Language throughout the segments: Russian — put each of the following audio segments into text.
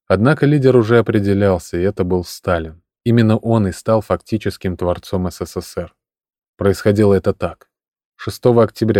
Однако лидер уже определялся, и это был Сталин. Именно он и стал фактическим творцом СССР. Происходило это так. 6 октября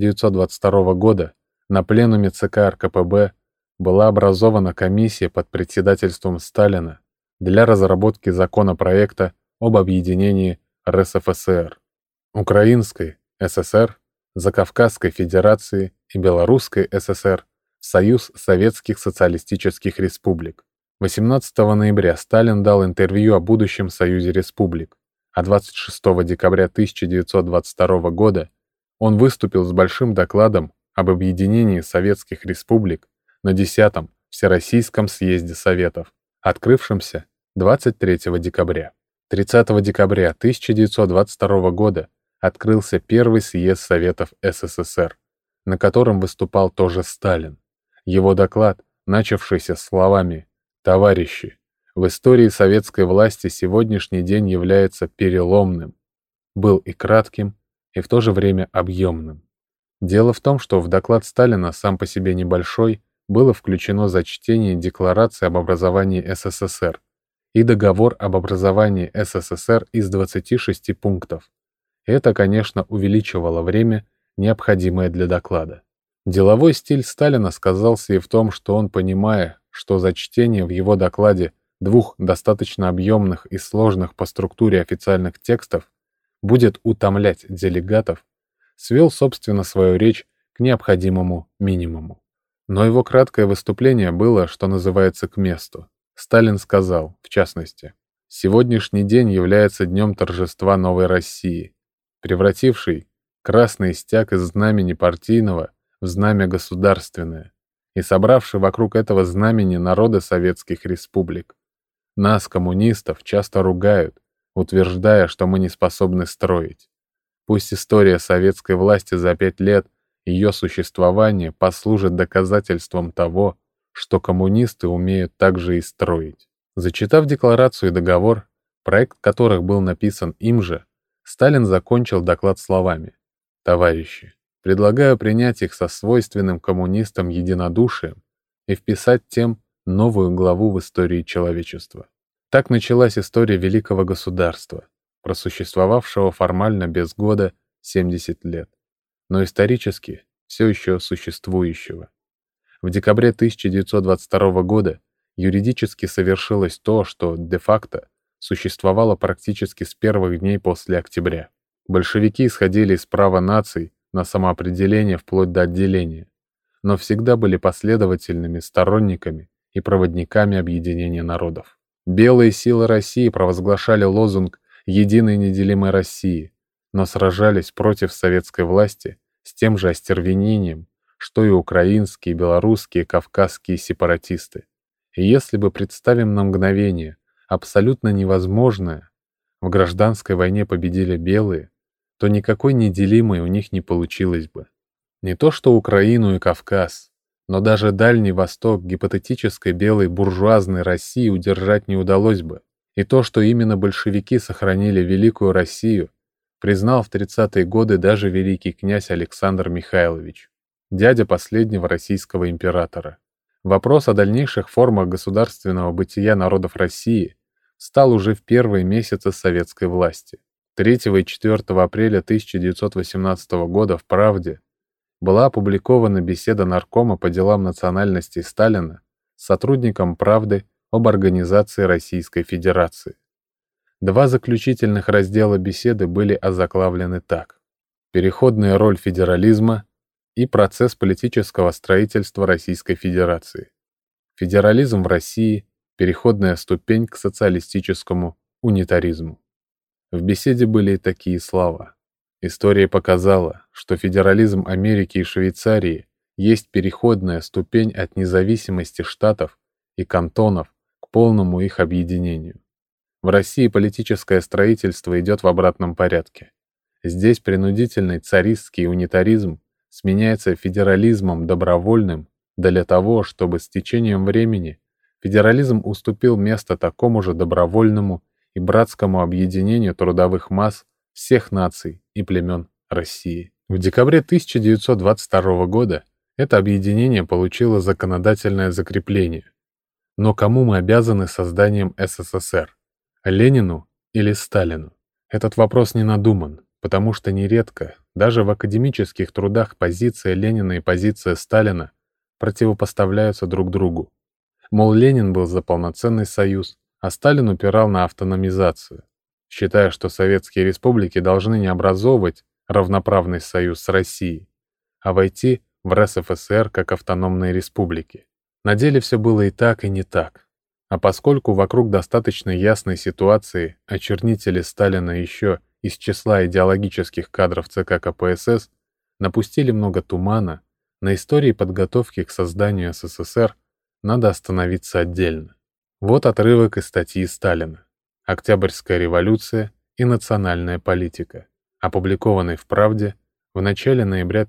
1922 года на пленуме ЦК РКПБ была образована комиссия под председательством Сталина для разработки законопроекта об объединении РСФСР, Украинской ССР, Закавказской Федерации и Белорусской ССР в Союз Советских Социалистических Республик. 18 ноября Сталин дал интервью о будущем Союзе Республик, а 26 декабря 1922 года он выступил с большим докладом об объединении советских республик на 10-м Всероссийском съезде Советов, открывшемся 23 декабря. 30 декабря 1922 года открылся первый съезд Советов СССР, на котором выступал тоже Сталин. Его доклад, начавшийся словами «Товарищи, в истории советской власти сегодняшний день является переломным», был и кратким, и в то же время объемным. Дело в том, что в доклад Сталина, сам по себе небольшой, было включено зачтение Декларации об образовании СССР и Договор об образовании СССР из 26 пунктов. Это, конечно, увеличивало время, необходимое для доклада. Деловой стиль Сталина сказался и в том, что он, понимая, что за чтение в его докладе двух достаточно объемных и сложных по структуре официальных текстов будет утомлять делегатов, свел, собственно, свою речь к необходимому минимуму. Но его краткое выступление было, что называется, к месту. Сталин сказал, в частности, «Сегодняшний день является днем торжества новой России, превратившей красный стяг из знамени партийного в знамя государственное и собравший вокруг этого знамени народы советских республик. Нас, коммунистов, часто ругают, утверждая, что мы не способны строить. Пусть история советской власти за 5 лет ее существования послужит доказательством того, что коммунисты умеют также и строить». Зачитав декларацию и договор, проект которых был написан им же, Сталин закончил доклад словами: «Товарищи, предлагаю принять их со свойственным коммунистам единодушием и вписать тем новую главу в истории человечества». Так началась история великого государства, просуществовавшего формально без года 70 лет, но исторически все еще существующего. В декабре 1922 года юридически совершилось то, что де-факто существовало практически с первых дней после октября. Большевики исходили из права наций на самоопределение вплоть до отделения, но всегда были последовательными сторонниками и проводниками объединения народов. Белые силы России провозглашали лозунг «Единой неделимой России», но сражались против советской власти с тем же остервенением, что и украинские, белорусские, кавказские сепаратисты. И если бы, представим на мгновение, абсолютно невозможное, в гражданской войне победили белые, то никакой неделимой у них не получилось бы. Не то что Украину и Кавказ, но даже Дальний Восток гипотетической белой буржуазной России удержать не удалось бы. И то, что именно большевики сохранили Великую Россию, признал в 30-е годы даже великий князь Александр Михайлович, дядя последнего российского императора. Вопрос о дальнейших формах государственного бытия народов России стал уже в первые месяцы советской власти. 3 и 4 апреля 1918 года в «Правде» была опубликована беседа Наркома по делам национальностей Сталина с сотрудником «Правды» об организации Российской Федерации. 2 заключительных раздела беседы были озаглавлены так: «Переходная роль федерализма» и «Процесс политического строительства Российской Федерации. Федерализм в России. Переходная ступень к социалистическому унитаризму». В беседе были и такие слова: «История показала, что федерализм Америки и Швейцарии есть переходная ступень от независимости штатов и кантонов к полному их объединению. В России политическое строительство идет в обратном порядке. Здесь принудительный царистский унитаризм сменяется федерализмом добровольным для того, чтобы с течением времени федерализм уступил место такому же добровольному и братскому объединению трудовых масс всех наций и племен России». В декабре 1922 года это объединение получило законодательное закрепление. Но кому мы обязаны созданием СССР? Ленину или Сталину? Этот вопрос не надуман, потому что нередко, даже в академических трудах, позиция Ленина и позиция Сталина противопоставляются друг другу. Мол, Ленин был за полноценный союз, а Сталин упирал на автономизацию, считая, что советские республики должны не образовывать равноправный союз с Россией, а войти в РСФСР как автономные республики. На деле все было и так, и не так. А поскольку вокруг достаточно ясной ситуации очернители Сталина еще из числа идеологических кадров ЦК КПСС напустили много тумана, на истории подготовки к созданию СССР надо остановиться отдельно. Вот отрывок из статьи Сталина «Октябрьская революция и национальная политика», опубликованной в «Правде» в начале ноября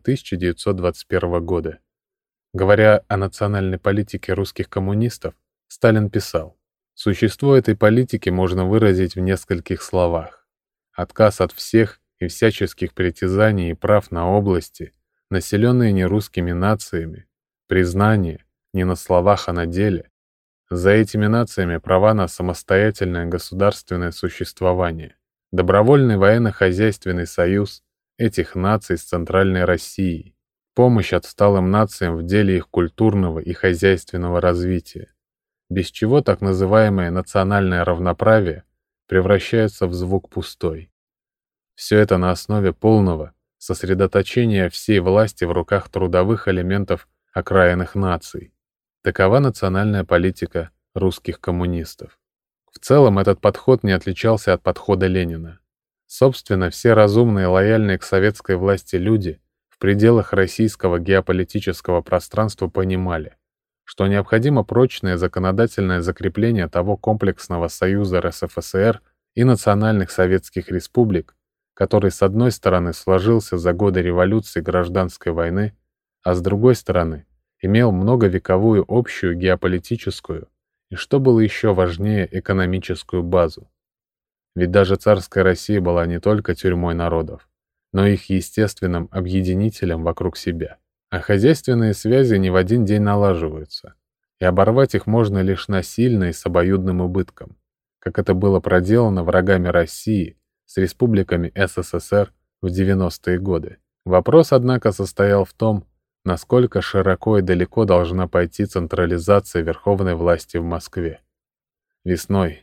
1921 года. Говоря о национальной политике русских коммунистов, Сталин писал: «Существо этой политики можно выразить в нескольких словах. Отказ от всех и всяческих притязаний и прав на области, населенные нерусскими нациями, признание, не на словах, а на деле, за этими нациями права на самостоятельное государственное существование, добровольный военно-хозяйственный союз этих наций с Центральной Россией, помощь отсталым нациям в деле их культурного и хозяйственного развития, без чего так называемое национальное равноправие превращается в звук пустой. Все это на основе полного сосредоточения всей власти в руках трудовых элементов окраинных наций. Такова национальная политика русских коммунистов». В целом этот подход не отличался от подхода Ленина. Собственно, все разумные и лояльные к советской власти люди в пределах российского геополитического пространства понимали, что необходимо прочное законодательное закрепление того комплексного союза РСФСР и национальных советских республик, который с одной стороны сложился за годы революции и гражданской войны, а с другой стороны имел многовековую общую геополитическую и, что было еще важнее, экономическую базу. Ведь даже царская Россия была не только тюрьмой народов, но и их естественным объединителем вокруг себя. А хозяйственные связи не в один день налаживаются, и оборвать их можно лишь насильно и с обоюдным убытком, как это было проделано врагами России с республиками СССР в 90-е годы. Вопрос, однако, состоял в том, насколько широко и далеко должна пойти централизация верховной власти в Москве. Весной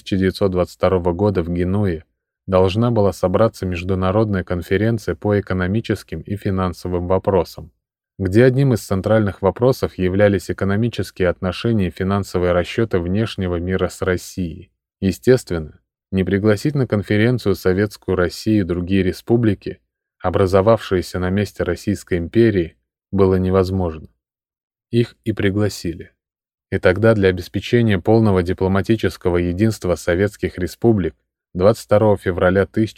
1922 года в Генуе должна была собраться международная конференция по экономическим и финансовым вопросам, где одним из центральных вопросов являлись экономические отношения и финансовые расчеты внешнего мира с Россией. Естественно, не пригласить на конференцию Советскую Россию и другие республики, образовавшиеся на месте Российской империи, было невозможно. Их и пригласили. И тогда для обеспечения полного дипломатического единства советских республик 22 февраля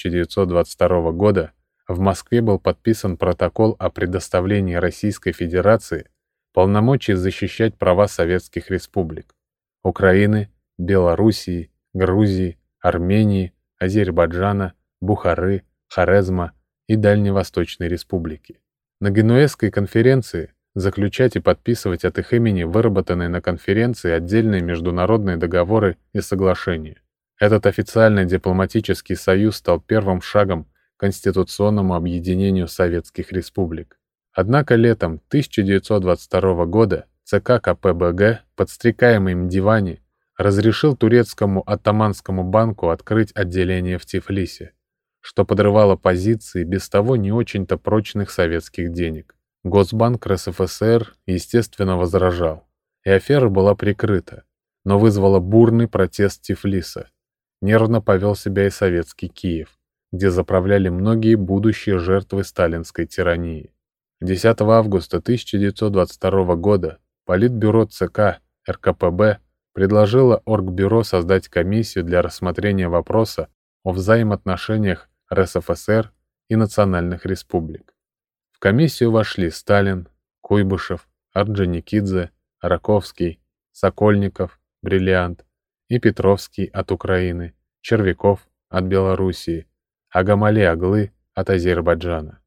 1922 года в Москве был подписан протокол о предоставлении Российской Федерации полномочий защищать права советских республик Украины, Белоруссии, Грузии, Армении, Азербайджана, Бухары, Хорезма и Дальневосточной республики. На Генуэзской конференции заключать и подписывать от их имени выработанные на конференции отдельные международные договоры и соглашения. Этот официальный дипломатический союз стал первым шагом к конституционному объединению советских республик. Однако летом 1922 года ЦК КПБГ, подстрекаемый Мдивани, разрешил турецкому Оттоманскому банку открыть отделение в Тифлисе, что подрывало позиции без того не очень-то прочных советских денег. Госбанк РСФСР, естественно, возражал, и афера была прикрыта, но вызвала бурный протест Тифлиса. Нервно повел себя и советский Киев, где заправляли многие будущие жертвы сталинской тирании. 10 августа 1922 года Политбюро ЦК РКПБ предложило Оргбюро создать комиссию для рассмотрения вопроса о взаимоотношениях РСФСР и национальных республик. В комиссию вошли Сталин, Куйбышев, Орджоникидзе, Раковский, Сокольников, Бриллиант и Петровский от Украины, Червяков от Белоруссии, Агамали Аглы от Азербайджана,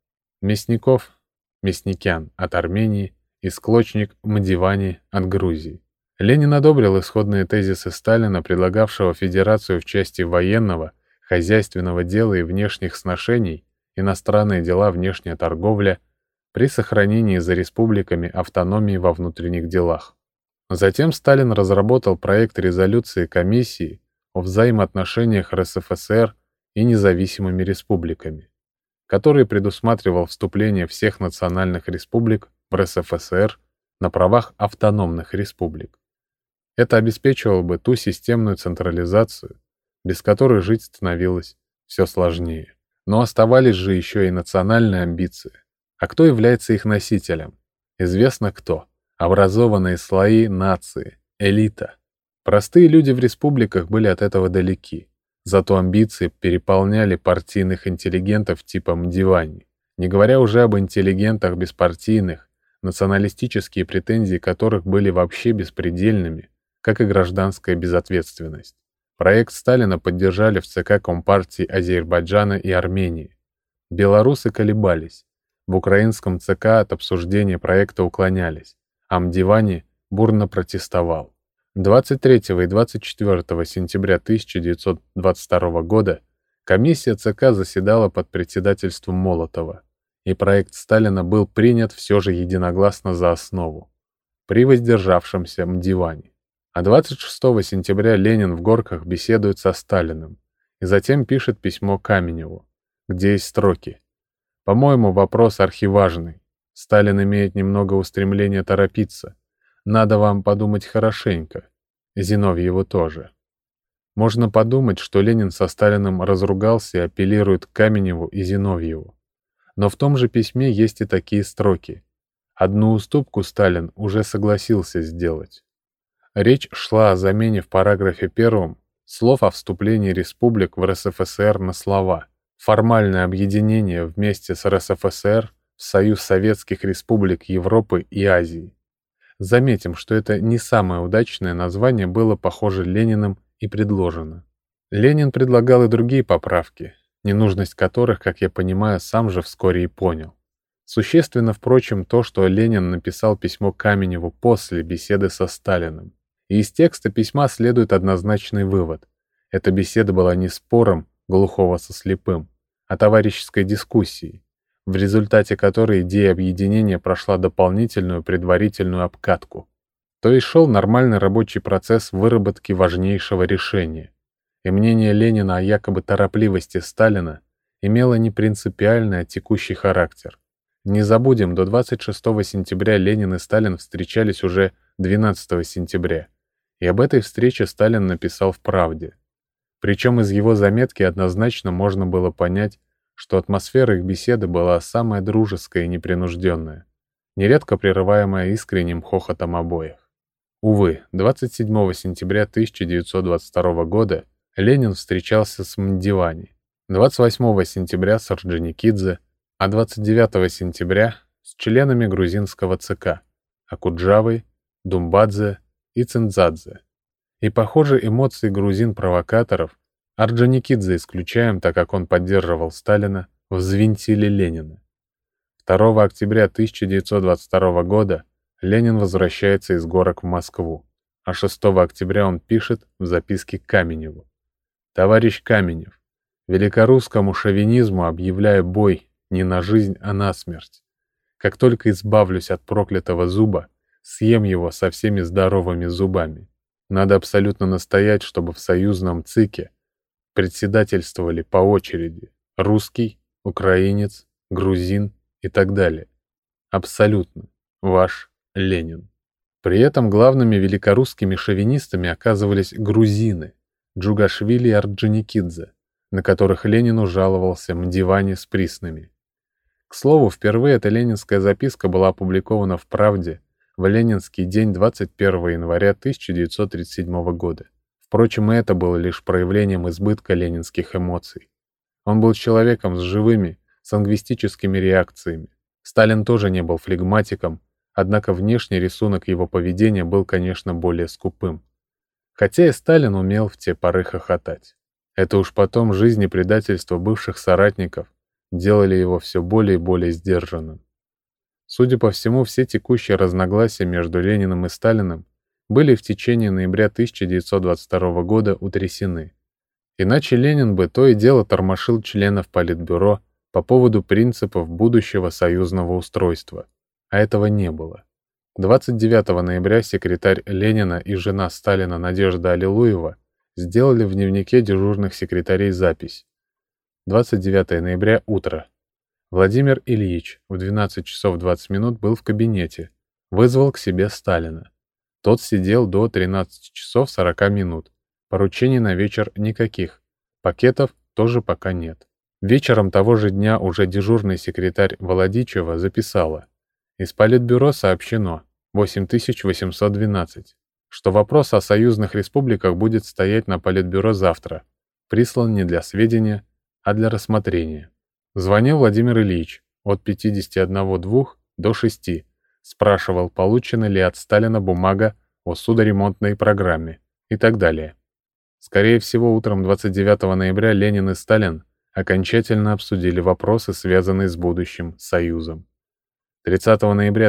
Мясников, Мясникян от Армении и Склочник Мдивани от Грузии. Ленин одобрил исходные тезисы Сталина, предлагавшего федерацию в части военного, хозяйственного дела и внешних сношений, иностранные дела, внешняя торговля, при сохранении за республиками автономии во внутренних делах. Затем Сталин разработал проект резолюции комиссии о взаимоотношениях РСФСР и независимыми республиками, который предусматривал вступление всех национальных республик в РСФСР на правах автономных республик. Это обеспечивало бы ту системную централизацию, без которой жить становилось все сложнее. Но оставались же еще и национальные амбиции. А кто является их носителем? Известно кто. Образованные слои нации, элита. Простые люди в республиках были от этого далеки. Зато амбиции переполняли партийных интеллигентов типа Мдивани. Не говоря уже об интеллигентах беспартийных, националистические претензии которых были вообще беспредельными, как и гражданская безответственность. Проект Сталина поддержали в ЦК Компартии Азербайджана и Армении. Белорусы колебались. В украинском ЦК от обсуждения проекта уклонялись, а Мдивани бурно протестовал. 23 и 24 сентября 1922 года комиссия ЦК заседала под председательством Молотова, и проект Сталина был принят все же единогласно за основу, при воздержавшемся Мдивани. А 26 сентября Ленин в Горках беседует со Сталиным и затем пишет письмо Каменеву, где есть строки: «По-моему, вопрос архиважный. Сталин имеет немного устремления торопиться. Надо вам подумать хорошенько. Зиновьеву тоже». Можно подумать, что Ленин со Сталиным разругался и апеллирует к Каменеву и Зиновьеву. Но в том же письме есть и такие строки. Одну уступку Сталин уже согласился сделать. Речь шла о замене в параграфе 1 слов о вступлении республик в РСФСР на слова «формальное объединение вместе с РСФСР в Союз Советских Республик Европы и Азии». Заметим, что это не самое удачное название было, похоже, Лениным и предложено. Ленин предлагал и другие поправки, ненужность которых, как я понимаю, сам же вскоре и понял. Существенно, впрочем, то, что Ленин написал письмо Каменеву после беседы со Сталиным. И из текста письма следует однозначный вывод. Эта беседа была не спором глухого со слепым, а товарищеской дискуссией, в результате которой идея объединения прошла дополнительную предварительную обкатку. То есть шел нормальный рабочий процесс выработки важнейшего решения. И мнение Ленина о якобы торопливости Сталина имело не принципиальный, а текущий характер. Не забудем, до 26 сентября Ленин и Сталин встречались уже 12 сентября. И об этой встрече Сталин написал в «Правде». Причем из его заметки однозначно можно было понять, что атмосфера их беседы была самая дружеская и непринужденная, нередко прерываемая искренним хохотом обоих. Увы, 27 сентября 1922 года Ленин встречался с Мдивани, 28 сентября с Орджоникидзе, а 29 сентября с членами грузинского ЦК Акуджавой, Думбадзе и Циндзадзе. И, похоже, эмоции грузин-провокаторов, Орджоникидзе исключаем, так как он поддерживал Сталина, взвинтили Ленина. 2 октября 1922 года Ленин возвращается из Горок в Москву, а 6 октября он пишет в записке Каменеву: «Товарищ Каменев, великорусскому шовинизму объявляю бой не на жизнь, а на смерть. Как только избавлюсь от проклятого зуба, съем его со всеми здоровыми зубами. Надо абсолютно настоять, чтобы в союзном ЦИКе председательствовали по очереди русский, украинец, грузин и так далее. Абсолютно. Ваш Ленин». При этом главными великорусскими шовинистами оказывались грузины Джугашвили и Орджоникидзе, на которых Ленину жаловался Мдивани с Приснами. К слову, впервые эта ленинская записка была опубликована в «Правде» в ленинский день 21 января 1937 года. Впрочем, и это было лишь проявлением избытка ленинских эмоций. Он был человеком с живыми, сангвистическими реакциями. Сталин тоже не был флегматиком, однако внешний рисунок его поведения был, конечно, более скупым. Хотя и Сталин умел в те поры хохотать. Это уж потом жизнь и предательство бывших соратников делали его все более и более сдержанным. Судя по всему, все текущие разногласия между Лениным и Сталиным были в течение ноября 1922 года утрясены. Иначе Ленин бы то и дело тормошил членов Политбюро по поводу принципов будущего союзного устройства, а этого не было. 29 ноября секретарь Ленина и жена Сталина Надежда Аллилуева сделали в дневнике дежурных секретарей запись. 29 ноября, утро. Владимир Ильич в 12 часов 20 минут был в кабинете, вызвал к себе Сталина. Тот сидел до 13 часов 40 минут. Поручений на вечер никаких, пакетов тоже пока нет. Вечером того же дня уже дежурный секретарь Володичева записала: из Политбюро сообщено 8812, что вопрос о союзных республиках будет стоять на Политбюро завтра, прислан не для сведения, а для рассмотрения. Звонил Владимир Ильич от 51:02 до 6, спрашивал, получена ли от Сталина бумага о судоремонтной программе и так далее. Скорее всего, утром 29 ноября Ленин и Сталин окончательно обсудили вопросы, связанные с будущим Союзом. 30 ноября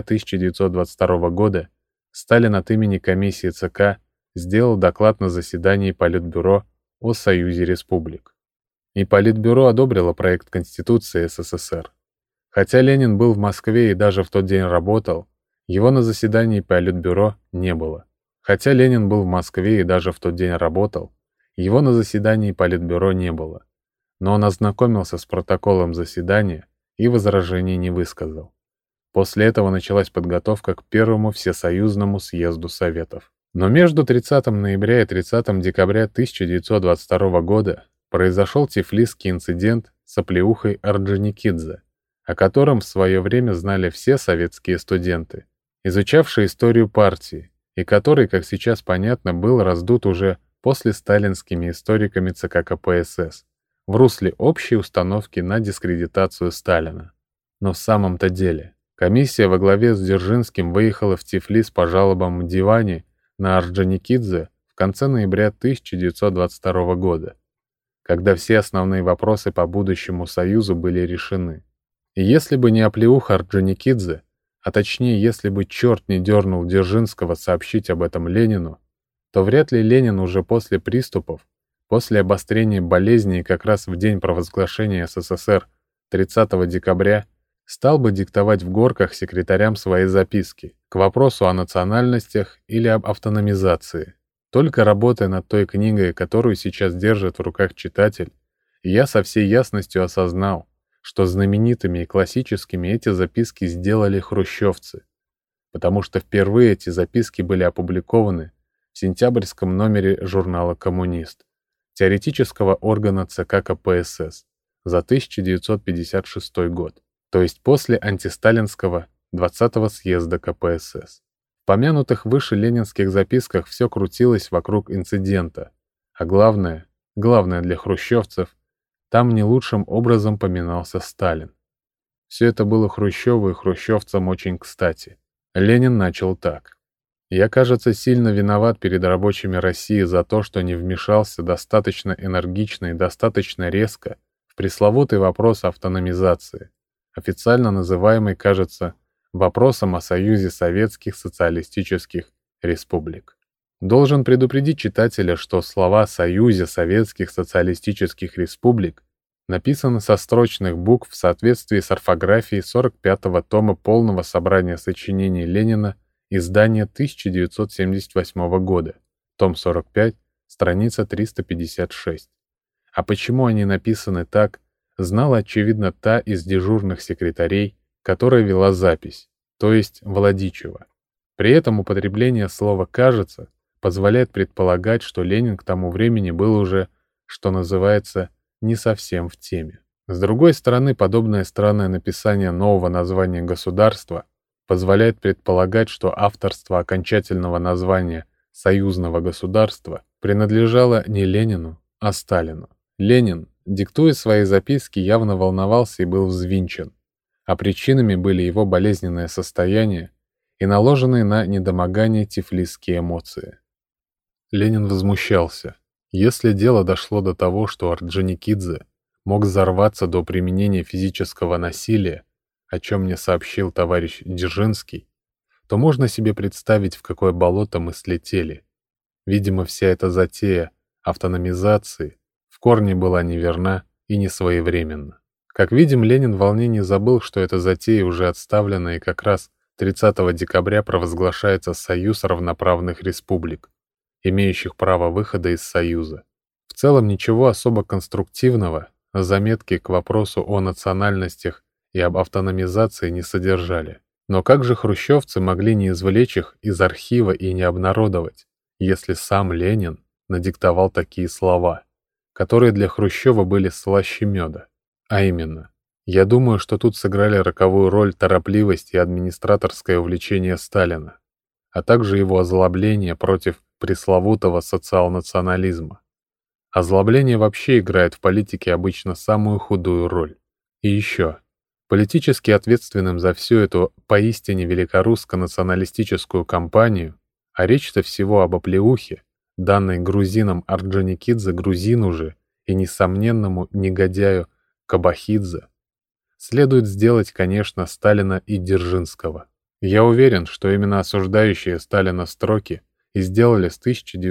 1922 года Сталин от имени комиссии ЦК сделал доклад на заседании Политбюро о Союзе республик. И Политбюро одобрило проект Конституции СССР. Хотя Ленин был в Москве и даже в тот день работал, его на заседании Политбюро не было. Хотя Ленин был в Москве и даже в тот день работал, его на заседании Политбюро не было. Но он ознакомился с протоколом заседания и возражений не высказал. После этого началась подготовка к первому всесоюзному съезду Советов. Но между 30 ноября и 30 декабря 1922 года произошел тифлисский инцидент с оплеухой Орджоникидзе, о котором в свое время знали все советские студенты, изучавшие историю партии, и который, как сейчас понятно, был раздут уже после сталинскими историками ЦК КПСС в русле общей установки на дискредитацию Сталина. Но в самом-то деле комиссия во главе с Дзержинским выехала в Тифлис по жалобам Мдивани на Орджоникидзе в конце ноября 1922 года, когда все основные вопросы по будущему Союзу были решены. И если бы не оплеуха Орджоникидзе, а точнее, если бы черт не дернул Дзержинского сообщить об этом Ленину, то вряд ли Ленин уже после приступов, после обострения болезни и как раз в день провозглашения СССР 30 декабря стал бы диктовать в Горках секретарям свои записки к вопросу о национальностях или об автономизации. Только работая над той книгой, которую сейчас держит в руках читатель, я со всей ясностью осознал, что знаменитыми и классическими эти записки сделали хрущевцы, потому что впервые эти записки были опубликованы в сентябрьском номере журнала «Коммунист», теоретического органа ЦК КПСС, за 1956 год, то есть после антисталинского 20-го съезда КПСС. В помянутых выше ленинских записках все крутилось вокруг инцидента, а главное для хрущевцев, там не лучшим образом поминался Сталин. Все это было Хрущеву и хрущевцам очень кстати. Ленин начал так. «Я, кажется, сильно виноват перед рабочими России за то, что не вмешался достаточно энергично и достаточно резко в пресловутый вопрос автономизации, официально называемый, кажется, вопросом о Союзе Советских Социалистических Республик. Должен предупредить читателя, что слова «Союзе Советских Социалистических Республик» написаны со строчных букв в соответствии с орфографией 45-го тома полного собрания сочинений Ленина, издания 1978 года, том 45, страница 356. А почему они написаны так, знала, очевидно, та из дежурных секретарей, которая вела запись, то есть Володичева. При этом употребление слова «кажется» позволяет предполагать, что Ленин к тому времени был уже, что называется, не совсем в теме. С другой стороны, подобное странное написание нового названия государства позволяет предполагать, что авторство окончательного названия союзного государства принадлежало не Ленину, а Сталину. Ленин, диктуя свои записки, явно волновался и был взвинчен, а причинами были его болезненное состояние и наложенные на недомогание тифлисские эмоции. Ленин возмущался. Если дело дошло до того, что Орджоникидзе мог взорваться до применения физического насилия, о чем мне сообщил товарищ Дзержинский, то можно себе представить, в какое болото мы слетели. Видимо, вся эта затея автономизации в корне была неверна и несвоевременна. Как видим, Ленин в волнении забыл, что эта затея уже отставлена, и как раз 30 декабря провозглашается Союз равноправных республик, имеющих право выхода из Союза. В целом ничего особо конструктивного заметки к вопросу о национальностях и об автономизации не содержали. Но как же хрущевцы могли не извлечь их из архива и не обнародовать, если сам Ленин надиктовал такие слова, которые для Хрущева были слаще меда? А именно, я думаю, что тут сыграли роковую роль торопливость и администраторское увлечение Сталина, а также его озлобление против пресловутого социал-национализма. Озлобление вообще играет в политике обычно самую худую роль. И еще, политически ответственным за всю эту поистине великорусско-националистическую кампанию, а речь-то всего об оплеухе, данной грузинам Орджоникидзе грузину же и несомненному негодяю Кабахидзе, следует сделать, конечно, Сталина и Дзержинского. Я уверен, что именно осуждающие Сталина строки и сделали с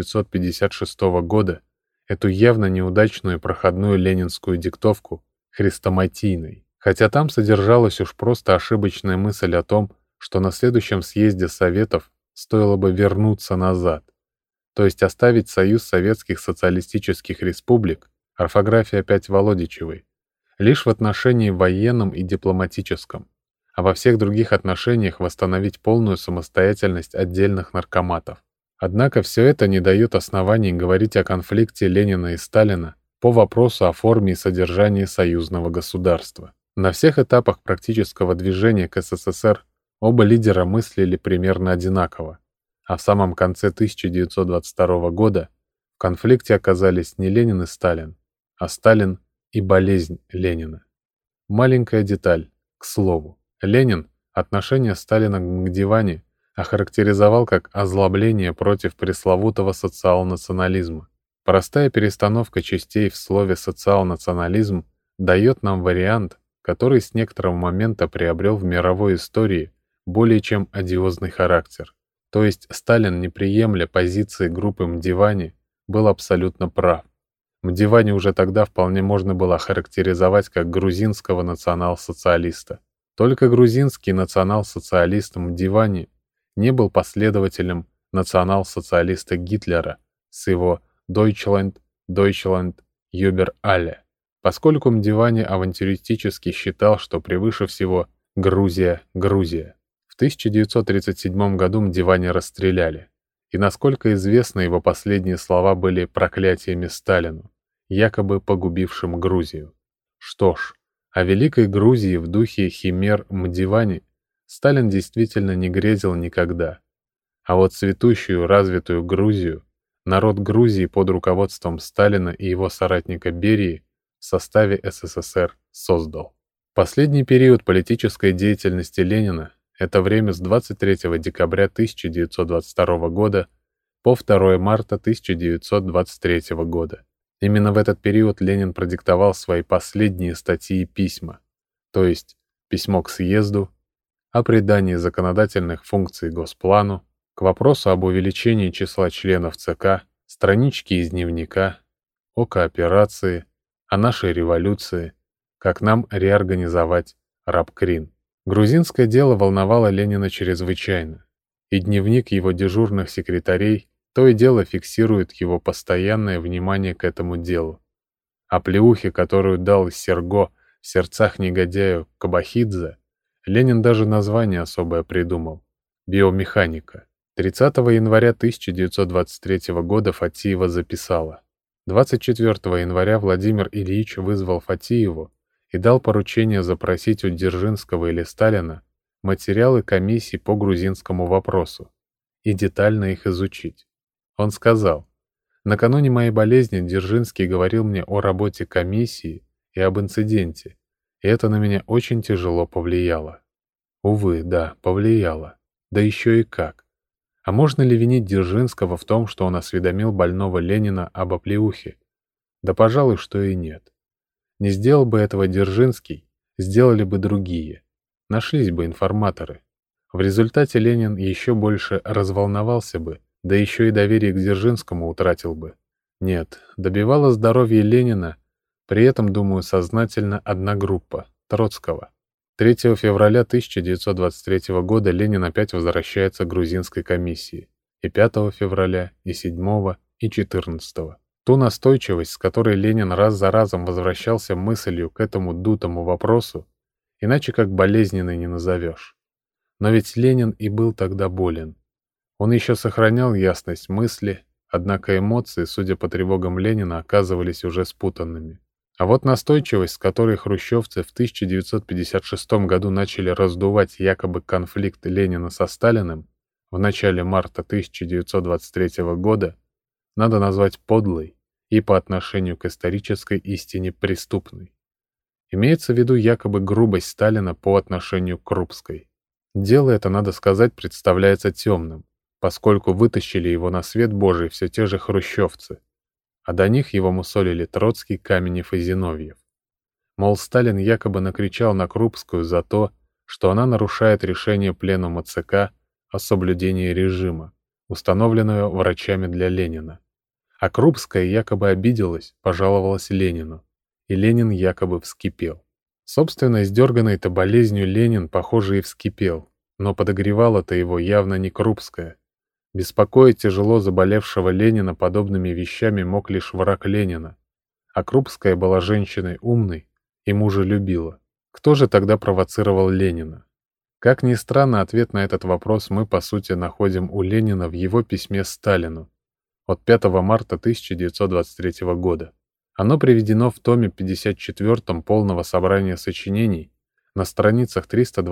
1956 года эту явно неудачную проходную ленинскую диктовку хрестоматийной, хотя там содержалась уж просто ошибочная мысль о том, что на следующем съезде Советов стоило бы вернуться назад, то есть оставить Союз Советских Социалистических Республик, орфография опять Володичевой, лишь в отношении военном и дипломатическом, а во всех других отношениях восстановить полную самостоятельность отдельных наркоматов. Однако все это не дает оснований говорить о конфликте Ленина и Сталина по вопросу о форме и содержании союзного государства. На всех этапах практического движения к СССР оба лидера мыслили примерно одинаково, а в самом конце 1922 года в конфликте оказались не Ленин и Сталин, а Сталин и болезнь Ленина. Маленькая деталь, к слову. Ленин отношение Сталина к Мгдивани охарактеризовал как озлобление против пресловутого социал-национализма. Простая перестановка частей в слове «социал-национализм» дает нам вариант, который с некоторого момента приобрел в мировой истории более чем одиозный характер. То есть Сталин, не приемля позиции группы Мдивани, был абсолютно прав. Мдивани уже тогда вполне можно было охарактеризовать как грузинского национал-социалиста. Только грузинский национал-социалист Мдивани не был последователем национал-социалиста Гитлера с его «Deutschland, Deutschland, über alle», поскольку Мдивани авантюристически считал, что превыше всего Грузия, Грузия. В 1937 году Мдивани расстреляли, и, насколько известно, его последние слова были проклятиями Сталину, якобы погубившим Грузию. Что ж, о Великой Грузии в духе химер Мдивани Сталин действительно не грезил никогда. А вот цветущую, развитую Грузию народ Грузии под руководством Сталина и его соратника Берии в составе СССР создал. Последний период политической деятельности Ленина – это время с 23 декабря 1922 года по 2 марта 1923 года. Именно в этот период Ленин продиктовал свои последние статьи и письма, то есть письмо к съезду, о придании законодательных функций Госплану, к вопросу об увеличении числа членов ЦК, странички из дневника, о кооперации, о нашей революции, как нам реорганизовать Рабкрин. Грузинское дело волновало Ленина чрезвычайно, и дневник его дежурных секретарей то и дело фиксирует его постоянное внимание к этому делу. О плеухе, которую дал Серго в сердцах негодяю Кабахидзе, Ленин даже название особое придумал – «Биомеханика». 30 января 1923 года Фатиева записала. 24 января Владимир Ильич вызвал Фатиеву и дал поручение запросить у Дзержинского или Сталина материалы комиссии по грузинскому вопросу и детально их изучить. Он сказал: «Накануне моей болезни Дзержинский говорил мне о работе комиссии и об инциденте, и это на меня очень тяжело повлияло». Увы, да, повлияло. Да еще и как. А можно ли винить Дзержинского в том, что он осведомил больного Ленина об оплеухе? Да, пожалуй, что и нет. Не сделал бы этого Дзержинский, сделали бы другие. Нашлись бы информаторы. В результате Ленин еще больше разволновался бы, да еще и доверие к Дзержинскому утратил бы. Нет, добивала здоровья Ленина, при этом, думаю, сознательно одна группа – Троцкого. 3 февраля 1923 года Ленин опять возвращается к грузинской комиссии. И 5 февраля, и 7, и 14. Ту настойчивость, с которой Ленин раз за разом возвращался мыслью к этому дутому вопросу, иначе как болезненной не назовешь. Но ведь Ленин и был тогда болен. Он еще сохранял ясность мысли, однако эмоции, судя по тревогам Ленина, оказывались уже спутанными. А вот настойчивость, с которой хрущевцы в 1956 году начали раздувать якобы конфликт Ленина со Сталиным в начале марта 1923 года, надо назвать подлой и по отношению к исторической истине преступной. Имеется в виду якобы грубость Сталина по отношению к Крупской. Дело это, надо сказать, представляется темным, поскольку вытащили его на свет Божий все те же хрущевцы, а до них его мусолили Троцкий, Каменев и Зиновьев. Мол, Сталин якобы накричал на Крупскую за то, что она нарушает решение пленума ЦК о соблюдении режима, установленного врачами для Ленина. А Крупская якобы обиделась, пожаловалась Ленину, и Ленин якобы вскипел. Собственно, издерганный-то болезнью Ленин, похоже, и вскипел, но подогревала-то его явно не Крупская. Беспокоить тяжело заболевшего Ленина подобными вещами мог лишь враг Ленина, а Крупская была женщиной умной и мужа любила. Кто же тогда провоцировал Ленина? Как ни странно, ответ на этот вопрос мы, по сути, находим у Ленина в его письме Сталину от 5 марта 1923 года. Оно приведено в томе 54 полного собрания сочинений на страницах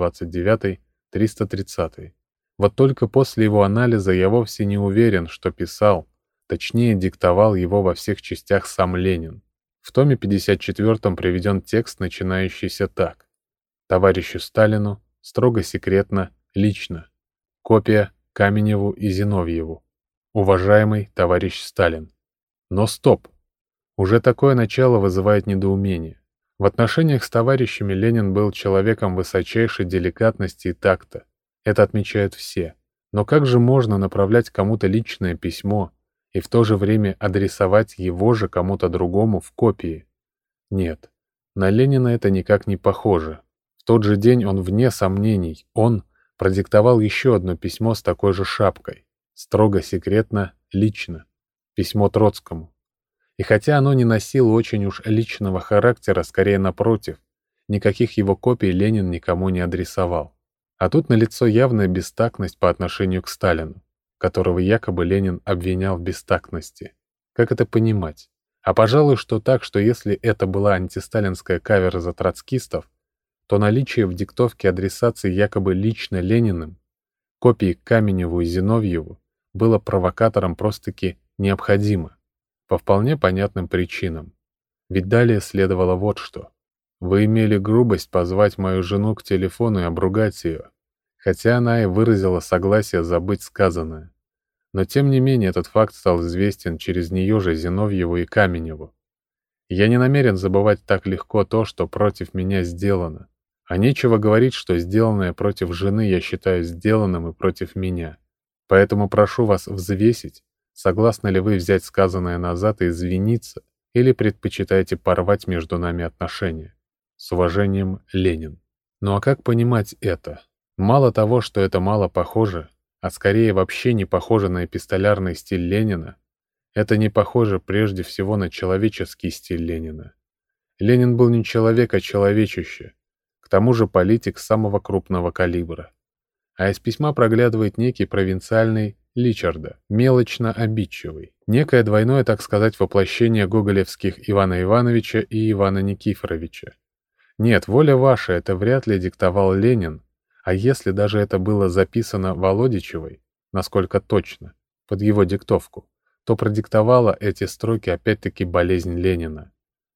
329-330. Вот только после его анализа я вовсе не уверен, что писал, точнее диктовал его во всех частях сам Ленин. В томе 54 приведен текст, начинающийся так: «Товарищу Сталину, строго секретно, лично. Копия Каменеву и Зиновьеву. Уважаемый товарищ Сталин». Но стоп! Уже такое начало вызывает недоумение. В отношениях с товарищами Ленин был человеком высочайшей деликатности и такта. Это отмечают все. Но как же можно направлять кому-то личное письмо и в то же время адресовать его же кому-то другому в копии? Нет, на Ленина это никак не похоже. В тот же день он, вне сомнений, продиктовал еще одно письмо с такой же шапкой. Строго секретно, лично. Письмо Троцкому. И хотя оно не носило очень уж личного характера, скорее напротив, никаких его копий Ленин никому не адресовал. А тут налицо явная бестактность по отношению к Сталину, которого якобы Ленин обвинял в бестактности. Как это понимать? А пожалуй, что так, что если это была антисталинская каверза троцкистов, то наличие в диктовке адресации якобы лично Лениным, копии Каменеву и Зиновьеву, было провокатором просто-таки необходимо, по вполне понятным причинам. Ведь далее следовало вот что. Вы имели грубость позвать мою жену к телефону и обругать ее, хотя она и выразила согласие забыть сказанное. Но тем не менее этот факт стал известен через нее же Зиновьеву и Каменеву. Я не намерен забывать так легко то, что против меня сделано. А нечего говорить, что сделанное против жены я считаю сделанным и против меня. Поэтому прошу вас взвесить, согласны ли вы взять сказанное назад и извиниться, или предпочитаете порвать между нами отношения. С уважением, Ленин. Ну а как понимать это? Мало того, что это мало похоже, а скорее вообще не похоже на эпистолярный стиль Ленина, это не похоже прежде всего на человеческий стиль Ленина. Ленин был не человек, а человечище, к тому же политик самого крупного калибра. А из письма проглядывает некий провинциальный Личарда, мелочно обидчивый, некое двойное, так сказать, воплощение гоголевских Ивана Ивановича и Ивана Никифоровича. Нет, воля ваша, это вряд ли диктовал Ленин, а если даже это было записано Володичевой, насколько точно, под его диктовку, то продиктовала эти строки опять-таки болезнь Ленина.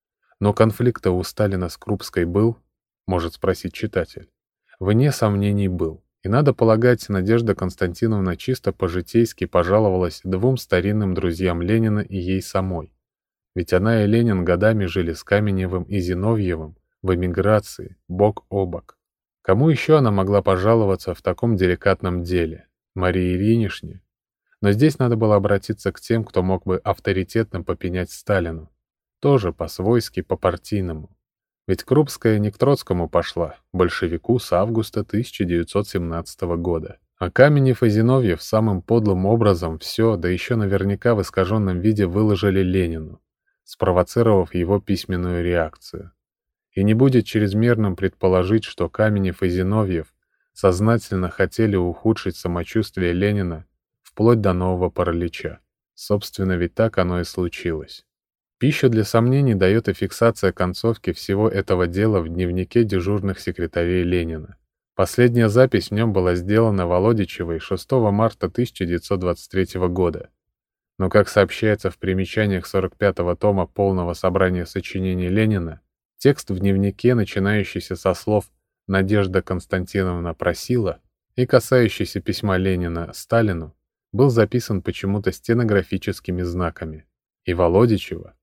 Но конфликт у Сталина с Крупской был, может спросить читатель, вне сомнений был. И надо полагать, Надежда Константиновна чисто по-житейски пожаловалась двум старинным друзьям Ленина и ей самой. Ведь она и Ленин годами жили с Каменевым и Зиновьевым в эмиграции, бок о бок. Кому еще она могла пожаловаться в таком деликатном деле? Марии Ильиничне? Но здесь надо было обратиться к тем, кто мог бы авторитетно попенять Сталину. Тоже по-свойски, по-партийному. Ведь Крупская не к Троцкому пошла, большевику с августа 1917 года. А Каменев и Зиновьев самым подлым образом все, да еще наверняка в искаженном виде выложили Ленину, спровоцировав его письменную реакцию. И не будет чрезмерным предположить, что Каменев и Зиновьев сознательно хотели ухудшить самочувствие Ленина вплоть до нового паралича. Собственно, ведь так оно и случилось. Пищу для сомнений дает и фиксация концовки всего этого дела в дневнике дежурных секретарей Ленина. Последняя запись в нем была сделана Володичевой 6 марта 1923 года. Но, как сообщается в примечаниях 45-го тома полного собрания сочинений Ленина, текст в дневнике, начинающийся со слов «Надежда Константиновна просила» и касающийся письма Ленина Сталину, был записан почему-то стенографическими знаками. И Володичева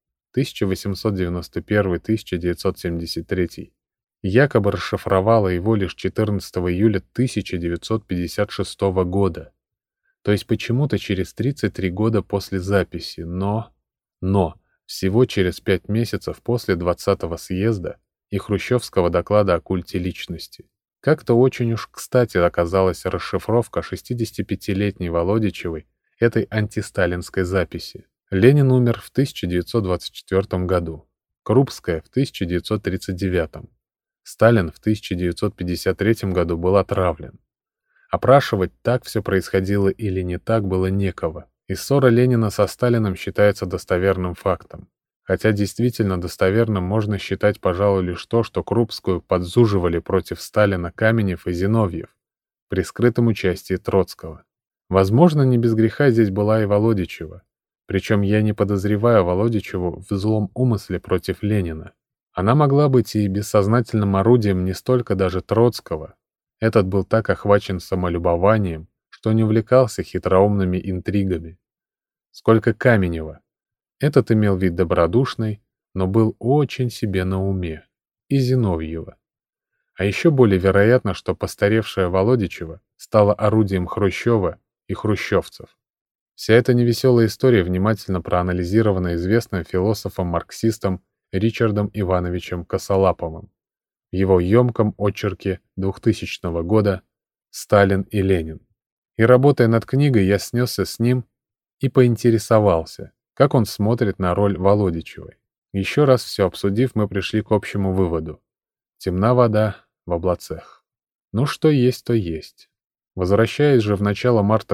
1891-1973 якобы расшифровала его лишь 14 июля 1956 года, то есть почему-то через 33 года после записи, но всего через 5 месяцев после 20-го съезда и хрущевского доклада о культе личности. Как-то очень уж кстати оказалась расшифровка 65-летней Володичевой этой антисталинской записи. Ленин умер в 1924 году, Крупская в 1939. Сталин в 1953 году был отравлен. Опрашивать, так все происходило или не так, было некого, и ссора Ленина со Сталиным считается достоверным фактом. Хотя действительно достоверным можно считать, пожалуй, лишь то, что Крупскую подзуживали против Сталина Каменев и Зиновьев при скрытом участии Троцкого. Возможно, не без греха здесь была и Володичева. Причем я не подозреваю Володичеву в злом умысле против Ленина. Она могла быть и бессознательным орудием не столько даже Троцкого. Этот был так охвачен самолюбованием, что не увлекался хитроумными интригами. Сколько Каменева. Этот имел вид добродушный, но был очень себе на уме. И Зиновьева. А еще более вероятно, что постаревшая Володичева стала орудием Хрущева и хрущевцев. Вся эта невеселая история внимательно проанализирована известным философом-марксистом Ричардом Ивановичем Косолаповым в его емком очерке 2000 года «Сталин и Ленин». И работая над книгой, я снесся с ним и поинтересовался, как он смотрит на роль Володичевой. Еще раз все обсудив, мы пришли к общему выводу. Темна вода в облацах. Ну, что есть, то есть. Возвращаясь же в начало марта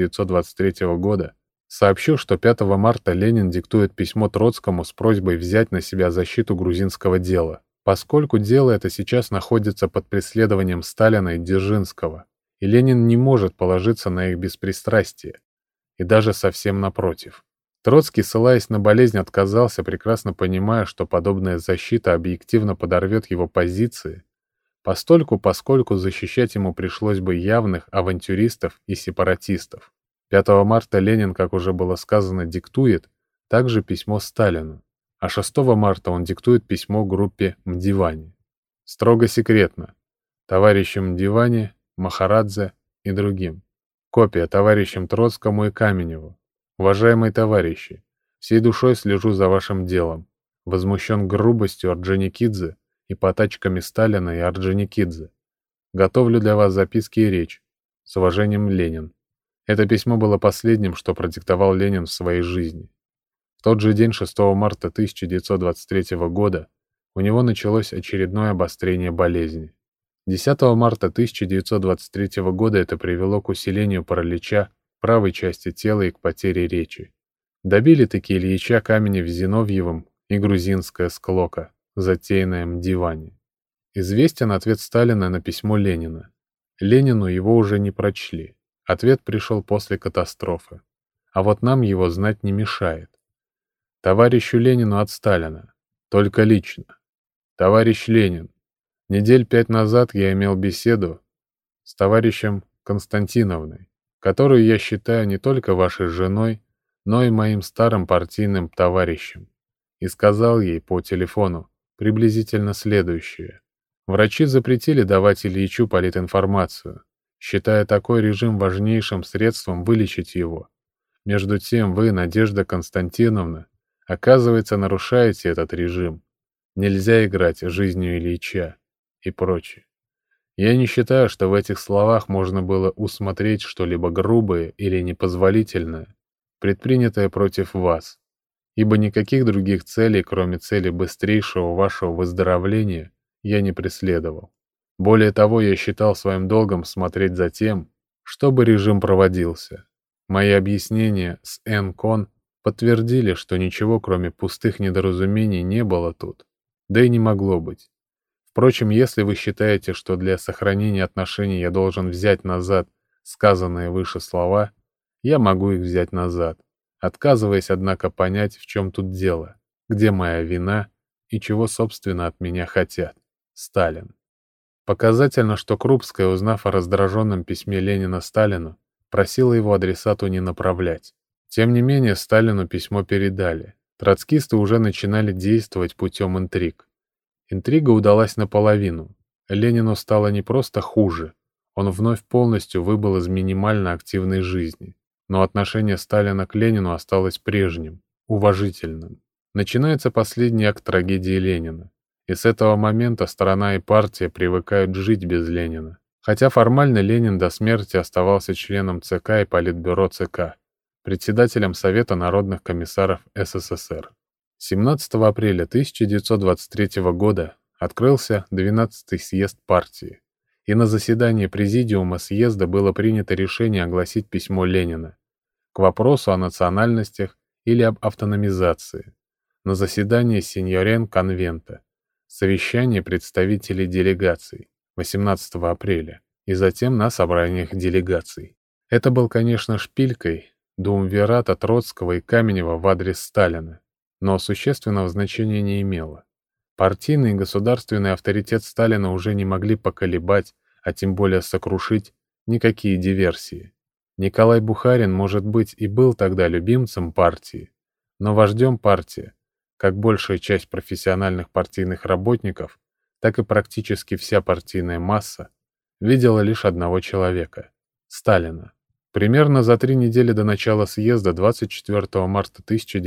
1923 года, сообщу, что 5 марта Ленин диктует письмо Троцкому с просьбой взять на себя защиту грузинского дела, поскольку дело это сейчас находится под преследованием Сталина и Дзержинского, и Ленин не может положиться на их беспристрастие, и даже совсем напротив. Троцкий, ссылаясь на болезнь, отказался, прекрасно понимая, что подобная защита объективно подорвет его позиции, поскольку защищать ему пришлось бы явных авантюристов и сепаратистов. 5 марта Ленин, как уже было сказано, диктует также письмо Сталину, а 6 марта он диктует письмо группе Мдивани. Строго секретно. Товарищам Мдивани, Махарадзе и другим. Копия товарищам Троцкому и Каменеву. Уважаемые товарищи, всей душой слежу за вашим делом. Возмущен грубостью Орджоникидзе и потачками Сталина и Орджоникидзе. Готовлю для вас записки и речь. С уважением, Ленин. Это письмо было последним, что продиктовал Ленин в своей жизни. В тот же день, 6 марта 1923 года, у него началось очередное обострение болезни. 10 марта 1923 года это привело к усилению паралича правой части тела и к потере речи. Добили-таки Ильича Каменев с Зиновьевым и грузинская склока, затеянная Мдивани. Известен ответ Сталина на письмо Ленина. Ленину его уже не прочли. Ответ пришел после катастрофы. А вот нам его знать не мешает. Товарищу Ленину от Сталина. Только лично. Товарищ Ленин, недель 5 назад я имел беседу с товарищем Константиновной, которую я считаю не только вашей женой, но и моим старым партийным товарищем, и сказал ей по телефону приблизительно следующее. Врачи запретили давать Ильичу политинформацию, считая такой режим важнейшим средством вылечить его. Между тем вы, Надежда Константиновна, оказывается, нарушаете этот режим. Нельзя играть жизнью Ильича и прочее. Я не считаю, что в этих словах можно было усмотреть что-либо грубое или непозволительное, предпринятое против вас, ибо никаких других целей, кроме цели быстрейшего вашего выздоровления, я не преследовал. Более того, я считал своим долгом смотреть за тем, чтобы режим проводился. Мои объяснения с Н-Кон подтвердили, что ничего, кроме пустых недоразумений, не было тут, да и не могло быть. Впрочем, если вы считаете, что для сохранения отношений я должен взять назад сказанные выше слова, я могу их взять назад, отказываясь, однако, понять, в чем тут дело, где моя вина и чего, собственно, от меня хотят. Сталин. Показательно, что Крупская, узнав о раздраженном письме Ленина Сталину, просила его адресату не направлять. Тем не менее, Сталину письмо передали. Троцкисты уже начинали действовать путем интриг. Интрига удалась наполовину. Ленину стало не просто хуже, он вновь полностью выбыл из минимально активной жизни. Но отношение Сталина к Ленину осталось прежним, уважительным. Начинается последний акт трагедии Ленина. И с этого момента страна и партия привыкают жить без Ленина. Хотя формально Ленин до смерти оставался членом ЦК и Политбюро ЦК, председателем Совета народных комиссаров СССР. 17 апреля 1923 года открылся 12-й съезд партии, и на заседании Президиума съезда было принято решение огласить письмо Ленина к вопросу о национальностях или об автономизации на заседании Синьорен-конвента, совещании представителей делегаций 18 апреля и затем на собраниях делегаций. Это был, конечно, шпилькой дуумвирата Троцкого и Каменева в адрес Сталина, но существенного значения не имело. Партийный и государственный авторитет Сталина уже не могли поколебать, а тем более сокрушить, никакие диверсии. Николай Бухарин, может быть, и был тогда любимцем партии, но вождем партии, как большая часть профессиональных партийных работников, так и практически вся партийная масса, видела лишь одного человека – Сталина. Примерно за 3 недели до начала съезда 24 марта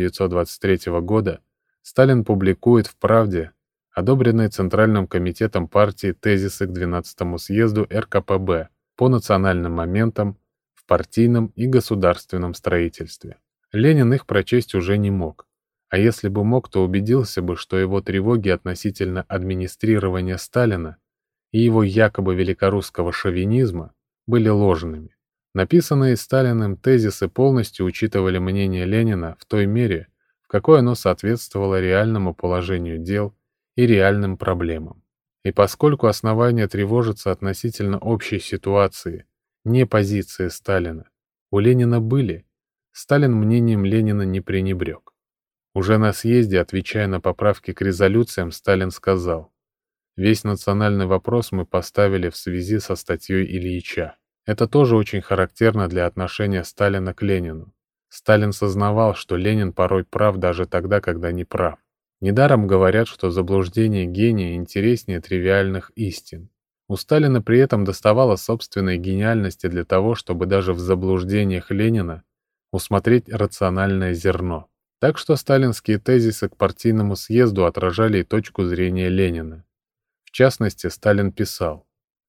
1923 года Сталин публикует в «Правде» одобренные Центральным комитетом партии тезисы к 12-му съезду РКПБ по национальным моментам в партийном и государственном строительстве. Ленин их прочесть уже не мог, а если бы мог, то убедился бы, что его тревоги относительно администрирования Сталина и его якобы великорусского шовинизма были ложными. Написанные Сталиным тезисы полностью учитывали мнение Ленина в той мере, в какой оно соответствовало реальному положению дел и реальным проблемам. И поскольку основания тревожиться относительно общей ситуации, не позиции Сталина, у Ленина были, Сталин мнением Ленина не пренебрег. Уже на съезде, отвечая на поправки к резолюциям, Сталин сказал: «Весь национальный вопрос мы поставили в связи со статьей Ильича». Это тоже очень характерно для отношения Сталина к Ленину. Сталин сознавал, что Ленин порой прав даже тогда, когда не прав. Недаром говорят, что заблуждение гения интереснее тривиальных истин. У Сталина при этом доставало собственной гениальности для того, чтобы даже в заблуждениях Ленина усмотреть рациональное зерно. Так что сталинские тезисы к партийному съезду отражали и точку зрения Ленина. В частности, Сталин писал: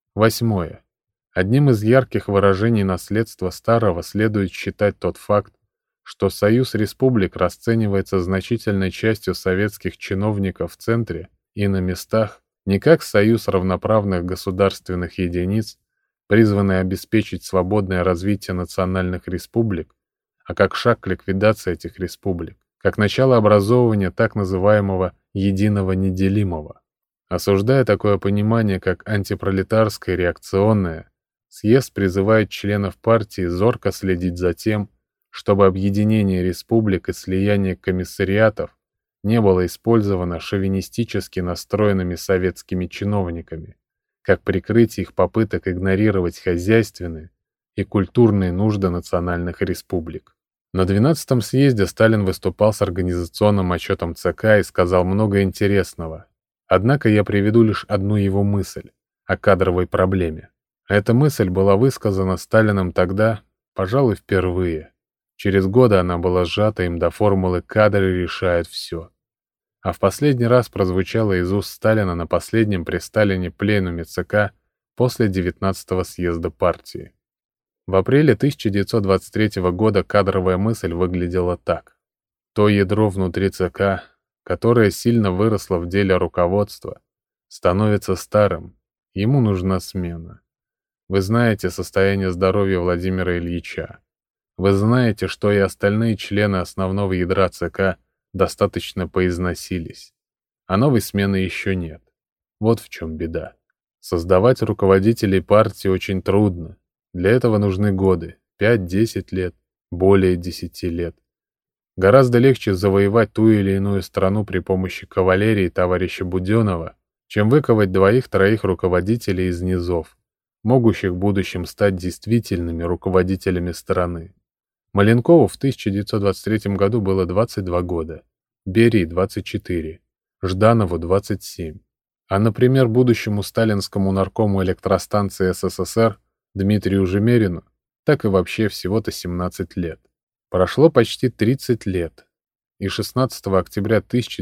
8. Одним из ярких выражений наследства старого следует считать тот факт, что Союз Республик расценивается значительной частью советских чиновников в центре и на местах не как союз равноправных государственных единиц, призванный обеспечить свободное развитие национальных республик, а как шаг к ликвидации этих республик, как начало образовывания так называемого «единого неделимого». Осуждая такое понимание как антипролетарское и реакционное, съезд призывает членов партии зорко следить за тем, чтобы объединение республик и слияние комиссариатов не было использовано шовинистически настроенными советскими чиновниками, как прикрытие их попыток игнорировать хозяйственные и культурные нужды национальных республик. На 12-м съезде Сталин выступал с организационным отчетом ЦК и сказал много интересного. Однако я приведу лишь одну его мысль о кадровой проблеме. Эта мысль была высказана Сталиным тогда, пожалуй, впервые. Через годы она была сжата им до формулы «кадры решают все». А в последний раз прозвучала из уст Сталина на последнем при Сталине пленуме ЦК после 19-го съезда партии. В апреле 1923 года кадровая мысль выглядела так. То ядро внутри ЦК, которое сильно выросло в деле руководства, становится старым, ему нужна смена. Вы знаете состояние здоровья Владимира Ильича. Вы знаете, что и остальные члены основного ядра ЦК достаточно поизносились, а новой смены еще нет. Вот в чем беда. Создавать руководителей партии очень трудно. Для этого нужны годы, 5-10 лет, более 10 лет. Гораздо легче завоевать ту или иную страну при помощи кавалерии товарища Буденова, чем выковать 2-3 руководителей из низов, могущих в будущем стать действительными руководителями страны. Маленкову в 1923 году было 22 года, Берии — 24, Жданову — 27. А, например, будущему сталинскому наркому электростанции СССР Дмитрию Жемерину так и вообще всего-то 17 лет. Прошло почти 30 лет, и 16 октября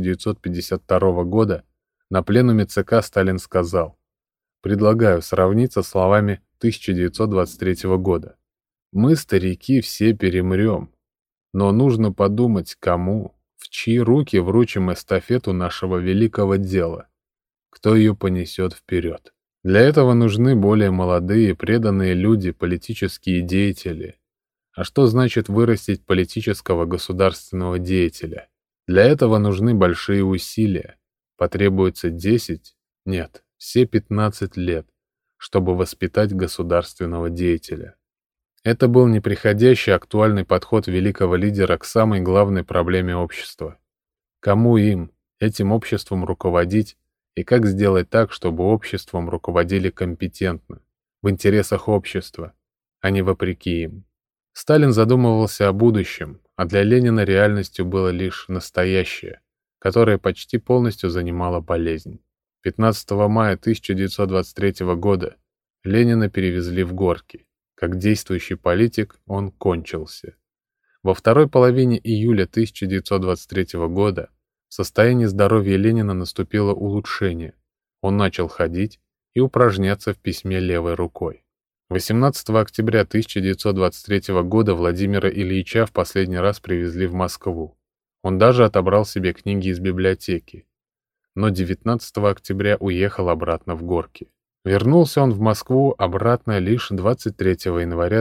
1952 года на пленуме ЦК Сталин сказал: «Предлагаю сравниться словами 1923 года. Мы, старики, все перемрем, но нужно подумать, кому, в чьи руки вручим эстафету нашего великого дела, кто ее понесет вперед. Для этого нужны более молодые, преданные люди, политические деятели. А что значит вырастить политического государственного деятеля? Для этого нужны большие усилия. Потребуется 10, нет, все 15 лет, чтобы воспитать государственного деятеля». Это был непреходящий актуальный подход великого лидера к самой главной проблеме общества. Кому им, этим обществом, руководить, и как сделать так, чтобы обществом руководили компетентно, в интересах общества, а не вопреки им. Сталин задумывался о будущем, а для Ленина реальностью было лишь настоящее, которое почти полностью занимала болезнь. 15 мая 1923 года Ленина перевезли в Горки. Как действующий политик он кончился. Во второй половине июля 1923 года в состоянии здоровья Ленина наступило улучшение. Он начал ходить и упражняться в письме левой рукой. 18 октября 1923 года Владимира Ильича в последний раз привезли в Москву. Он даже отобрал себе книги из библиотеки. Но 19 октября уехал обратно в Горки. Вернулся он в Москву обратно лишь 23 января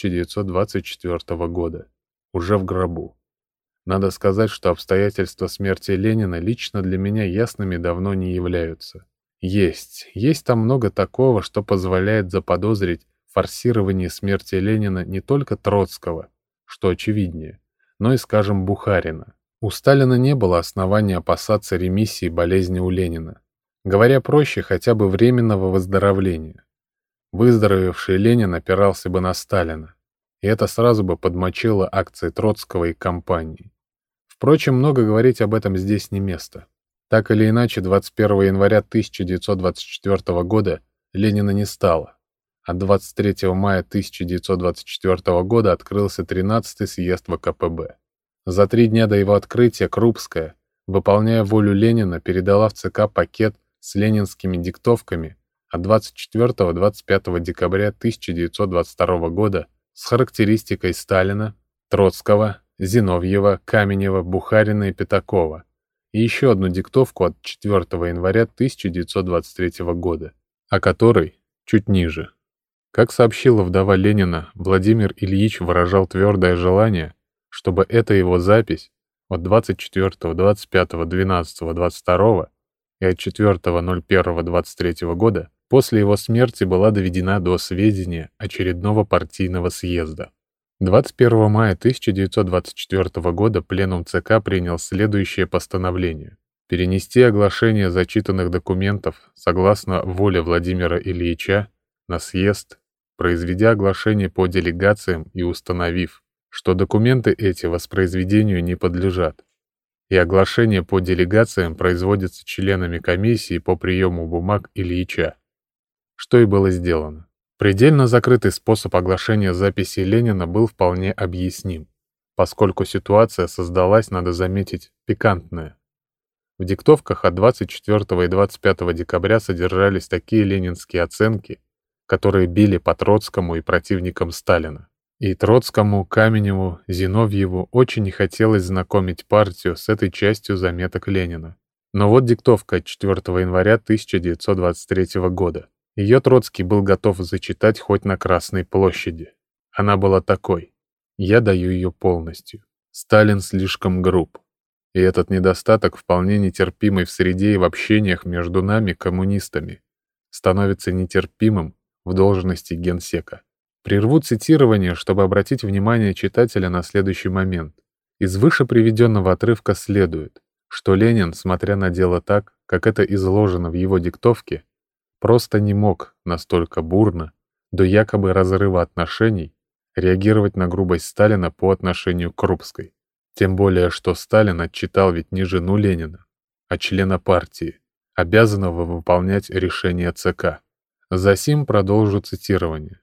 1924 года, уже в гробу. Надо сказать, что обстоятельства смерти Ленина лично для меня ясными давно не являются. Есть там много такого, что позволяет заподозрить форсирование смерти Ленина не только Троцкого, что очевиднее, но и, скажем, Бухарина. У Сталина не было основания опасаться ремиссии болезни у Ленина. Говоря проще, хотя бы временного выздоровления. Выздоровевший Ленин опирался бы на Сталина, и это сразу бы подмочило акции Троцкого и компании. Впрочем, много говорить об этом здесь не место. Так или иначе, 21 января 1924 года Ленина не стало, а 23 мая 1924 года открылся 13-й съезд ВКПБ. За 3 дня до его открытия Крупская, выполняя волю Ленина, передала в ЦК пакет с ленинскими диктовками от 24-25 декабря 1922 года с характеристикой Сталина, Троцкого, Зиновьева, Каменева, Бухарина и Пятакова, и еще одну диктовку от 4 января 1923 года, о которой чуть ниже. Как сообщила вдова Ленина, Владимир Ильич выражал твердое желание, чтобы эта его запись от 24, 25, 12, 22 и от 4.01.23 года после его смерти была доведена до сведения очередного партийного съезда. 21 мая 1924 года Пленум ЦК принял следующее постановление: перенести оглашение зачитанных документов согласно воле Владимира Ильича на съезд, произведя оглашение по делегациям и установив, что документы эти воспроизведению не подлежат. и оглашение по делегациям производится членами комиссии по приему бумаг Ильича, что и было сделано. Предельно закрытый способ оглашения записей Ленина был вполне объясним, поскольку ситуация создалась, надо заметить, пикантная. В диктовках от 24 и 25 декабря содержались такие ленинские оценки, которые били по Троцкому и противникам Сталина. И Троцкому, Каменеву, Зиновьеву очень не хотелось знакомить партию с этой частью заметок Ленина. Но вот диктовка от 4 января 1923 года. Ее Троцкий был готов зачитать хоть на Красной площади. Она была такой. Я даю ее полностью. Сталин слишком груб. И этот недостаток, вполне нетерпимый в среде и в общениях между нами, коммунистами, становится нетерпимым в должности генсека. Прерву цитирование, чтобы обратить внимание читателя на следующий момент. Из выше приведенного отрывка следует, что Ленин, смотря на дело так, как это изложено в его диктовке, просто не мог настолько бурно, до якобы разрыва отношений, реагировать на грубость Сталина по отношению к Крупской. Тем более, что Сталин отчитал ведь не жену Ленина, а члена партии, обязанного выполнять решение ЦК. Засим продолжу цитирование.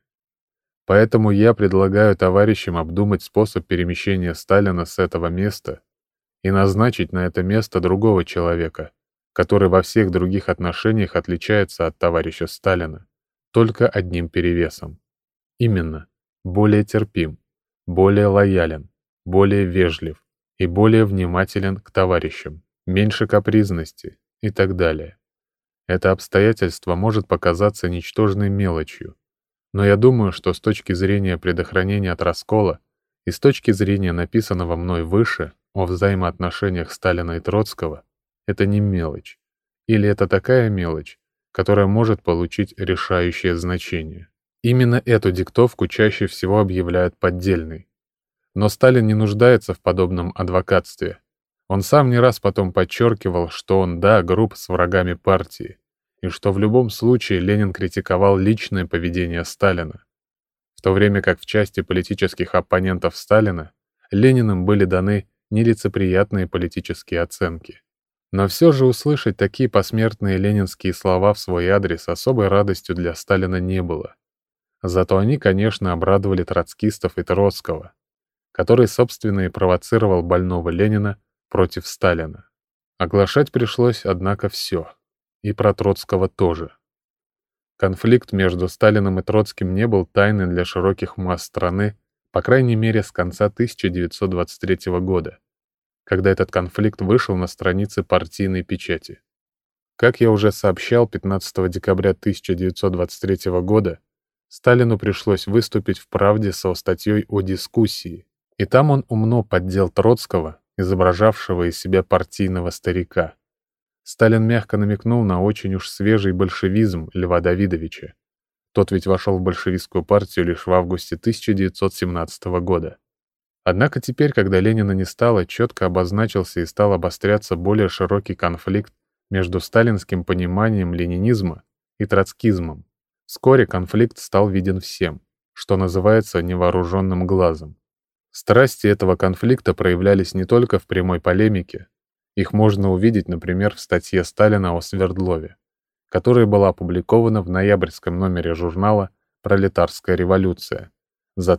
Поэтому я предлагаю товарищам обдумать способ перемещения Сталина с этого места и назначить на это место другого человека, который во всех других отношениях отличается от товарища Сталина только одним перевесом. Именно, более терпим, более лоялен, более вежлив и более внимателен к товарищам, меньше капризности и так далее. Это обстоятельство может показаться ничтожной мелочью, но я думаю, что с точки зрения предохранения от раскола и с точки зрения написанного мной выше о взаимоотношениях Сталина и Троцкого, это не мелочь, или это такая мелочь, которая может получить решающее значение. Именно эту диктовку чаще всего объявляют поддельной. Но Сталин не нуждается в подобном адвокатстве. Он сам не раз потом подчеркивал, что он, да, груб с врагами партии, и что в любом случае Ленин критиковал личное поведение Сталина, в то время как в части политических оппонентов Сталина Лениным были даны нелицеприятные политические оценки. Но все же услышать такие посмертные ленинские слова в свой адрес особой радостью для Сталина не было. Зато они, конечно, обрадовали троцкистов и Троцкого, который, собственно, и провоцировал больного Ленина против Сталина. Оглашать пришлось, однако, все. И про Троцкого тоже. Конфликт между Сталиным и Троцким не был тайной для широких масс страны, по крайней мере, с конца 1923 года, когда этот конфликт вышел на страницы партийной печати. Как я уже сообщал, 15 декабря 1923 года Сталину пришлось выступить в «Правде» со статьей о дискуссии, и там он умно поддел Троцкого, изображавшего из себя партийного старика. Сталин мягко намекнул на очень уж свежий большевизм Льва Давидовича. Тот ведь вошел в большевистскую партию лишь в августе 1917 года. Однако теперь, когда Ленина не стало, четко обозначился и стал обостряться более широкий конфликт между сталинским пониманием ленинизма и троцкизмом. Вскоре конфликт стал виден всем, что называется невооруженным глазом. Страсти этого конфликта проявлялись не только в прямой полемике. Их можно увидеть, например, в статье Сталина о Свердлове, которая была опубликована в ноябрьском номере журнала «Пролетарская революция» за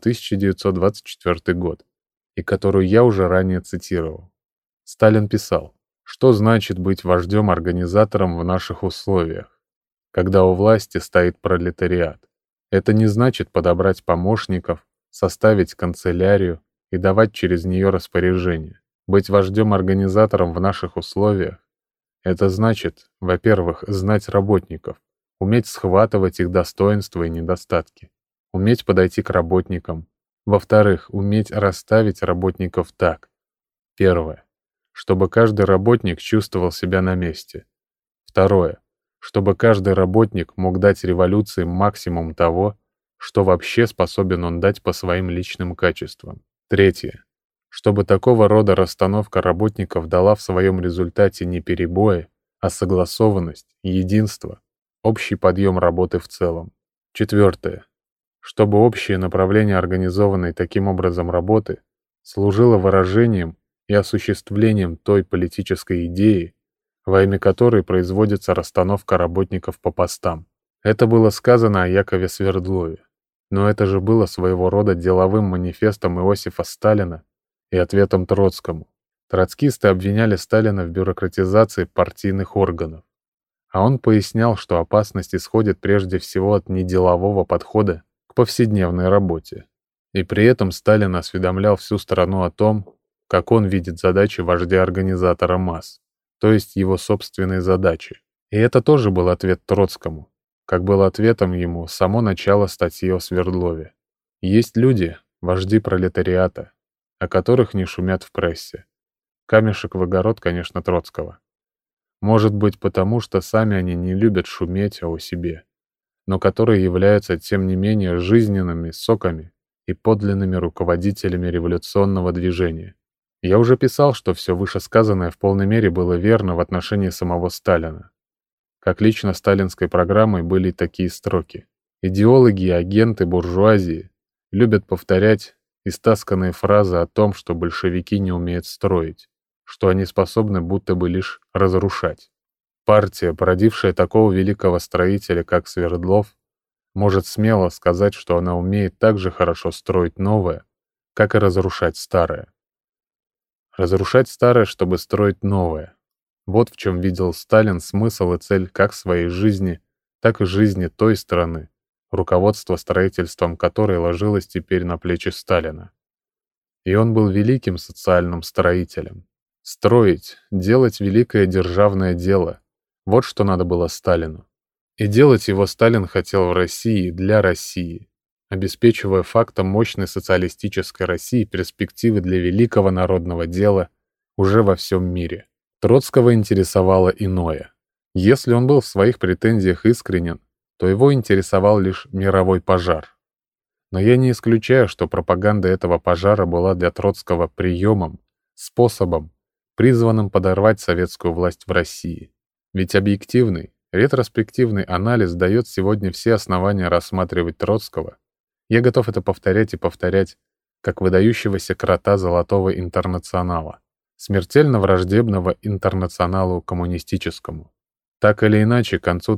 1924 год, и которую я уже ранее цитировал. Сталин писал, что значит быть вождем-организатором в наших условиях, когда у власти стоит пролетариат. Это не значит подобрать помощников, составить канцелярию и давать через нее распоряжения. Быть вождем-организатором в наших условиях — это значит, во-первых, знать работников, уметь схватывать их достоинства и недостатки, уметь подойти к работникам. Во-вторых, уметь расставить работников так. Первое. Чтобы каждый работник чувствовал себя на месте. Второе. Чтобы каждый работник мог дать революции максимум того, что вообще способен он дать по своим личным качествам. Третье. Чтобы такого рода расстановка работников дала в своем результате не перебои, а согласованность, единство, общий подъем работы в целом. Четвертое. Чтобы общее направление организованной таким образом работы служило выражением и осуществлением той политической идеи, во имя которой производится расстановка работников по постам. Это было сказано о Якове Свердлове. Но это же было своего рода деловым манифестом Иосифа Сталина и ответом Троцкому. Троцкисты обвиняли Сталина в бюрократизации партийных органов. А он пояснял, что опасность исходит прежде всего от неделового подхода к повседневной работе. И при этом Сталин осведомлял всю страну о том, как он видит задачи вождя-организатора масс, то есть его собственные задачи. И это тоже был ответ Троцкому, как был ответом ему само начало статьи о Свердлове. Есть люди, вожди пролетариата, о которых не шумят в прессе. Камешек в огород, конечно, Троцкого. Может быть, потому что сами они не любят шуметь о себе, но которые являются, тем не менее, жизненными соками и подлинными руководителями революционного движения. Я уже писал, что все вышесказанное в полной мере было верно в отношении самого Сталина. Как лично сталинской программой были такие строки. Идеологи и агенты буржуазии любят повторять истасканные фразы о том, что большевики не умеют строить, что они способны будто бы лишь разрушать. Партия, породившая такого великого строителя, как Свердлов, может смело сказать, что она умеет так же хорошо строить новое, как и разрушать старое. Разрушать старое, чтобы строить новое. Вот в чем видел Сталин смысл и цель как своей жизни, так и жизни той страны, руководство строительством которой ложилось теперь на плечи Сталина. И он был великим социальным строителем. Строить, делать великое державное дело — вот что надо было Сталину. И делать его Сталин хотел в России для России, обеспечивая фактом мощной социалистической России перспективы для великого народного дела уже во всем мире. Троцкого интересовало иное. Если он был в своих претензиях искренен, то его интересовал лишь мировой пожар. Но я не исключаю, что пропаганда этого пожара была для Троцкого приемом, способом, призванным подорвать советскую власть в России. Ведь объективный, ретроспективный анализ дает сегодня все основания рассматривать Троцкого, я готов это повторять и повторять, как выдающегося крота золотого интернационала, смертельно враждебного интернационалу коммунистическому. Так или иначе, к концу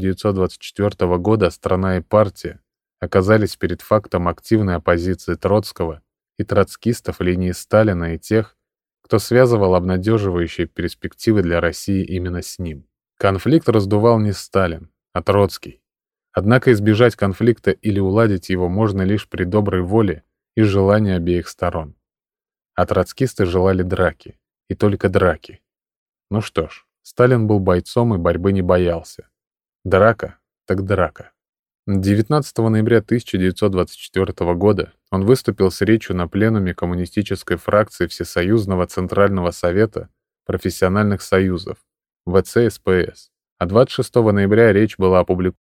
1924 года страна и партия оказались перед фактом активной оппозиции Троцкого и троцкистов линии Сталина и тех, кто связывал обнадеживающие перспективы для России именно с ним. Конфликт раздувал не Сталин, а Троцкий. Однако избежать конфликта или уладить его можно лишь при доброй воле и желании обеих сторон. А троцкисты желали драки, и только драки. Ну что ж, Сталин был бойцом и борьбы не боялся. Драка, так драка. 19 ноября 1924 года он выступил с речью на пленуме коммунистической фракции Всесоюзного Центрального Совета профессиональных союзов ВЦСПС, а 26 ноября речь была опубликована